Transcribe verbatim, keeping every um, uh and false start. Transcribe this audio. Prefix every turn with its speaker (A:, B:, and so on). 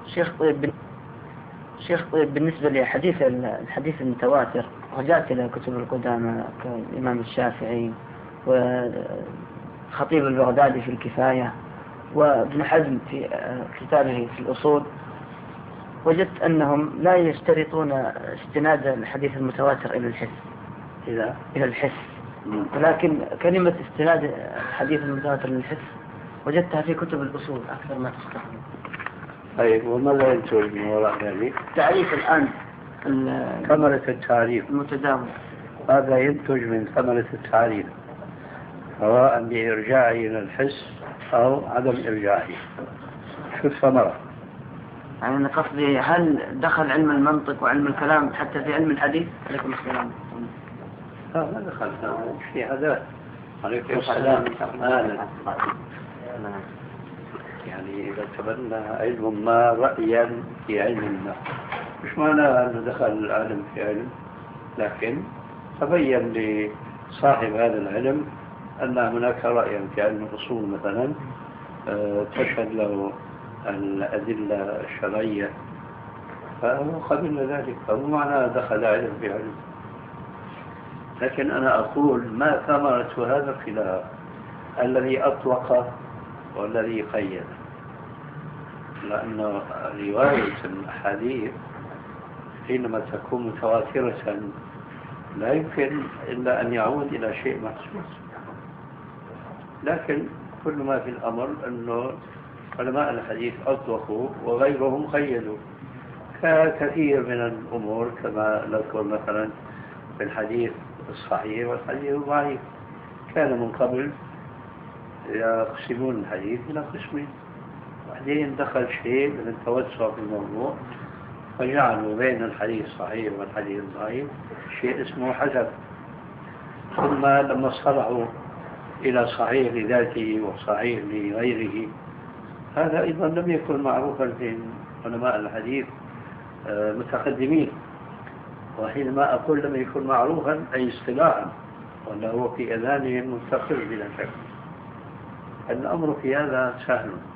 A: شيخ طيب شيخ طيب بالنسبة لحديث الحديث المتواتر، رجعت إلى كتب القدامى كالإمام الشافعي وخطيب البغدادي في الكفاية وابن حزم في كتابه في الأصول، وجدت أنهم لا يشترطون استناد الحديث المتواتر إلى الحس إلى إلى الحس، ولكن كلمة استناد الحديث المتواتر للحس وجدتها في كتب الأصول أكثر ما تستخدم.
B: طيب وماذا ينتج من وراء ذلك؟
A: تعريف الآن
B: ثمرة التعريف
A: المتداول،
B: هذا ينتج من ثمرة التعريف سواء بإرجاعه إلى الحس أو عدم إرجاعه. شو الثمرة؟
A: يعني أنا قصدي هل دخل علم المنطق وعلم الكلام حتى في علم الحديث؟ عليكم السلام.
B: لا ما دخل في هذا. عليكم السلام. يعني إذا تبنى علم ما رأيا في علم ما، مش معنى أنه دخل العلم في علم، لكن تبين لصاحب هذا العلم أن هناك رأيا في علم الأصول مثلا تشهد له الأدلة الشرعية، فهو قبل ذلك، فهو معنى دخل علم في علم. لكن أنا أقول ما ثمرة هذا الخلاف الذي أطلق والذي قيد، لأن رواية الأحاديث حينما تكون متواترة لا يمكن إلا أن يعود إلى شيء محسوس، لكن كل ما في الأمر أنه علماء الحديث أطلقوا وغيرهم قيدوا كثير من الأمور، كما نذكر مثلا في الحديث الصحيح والحديث الضعيف. كان من قبل يقسمون الحديث إلى قسمين، بعدين دخل شيء من التوسع في الموضوع فجعلوا بين الحديث الصحيح والحديث الضعيف شيء اسمه حسن. ثم لما صرحوا إلى صحيح لذاته وصحيح لغيره، هذا أيضا لم يكن معروفا في علماء الحديث متقدمين. وحينما أقول لم يكن معروفا أي اصطلاحا، وأنه في أذانهم مستقر بلا شك. الأمر في هذا سهل.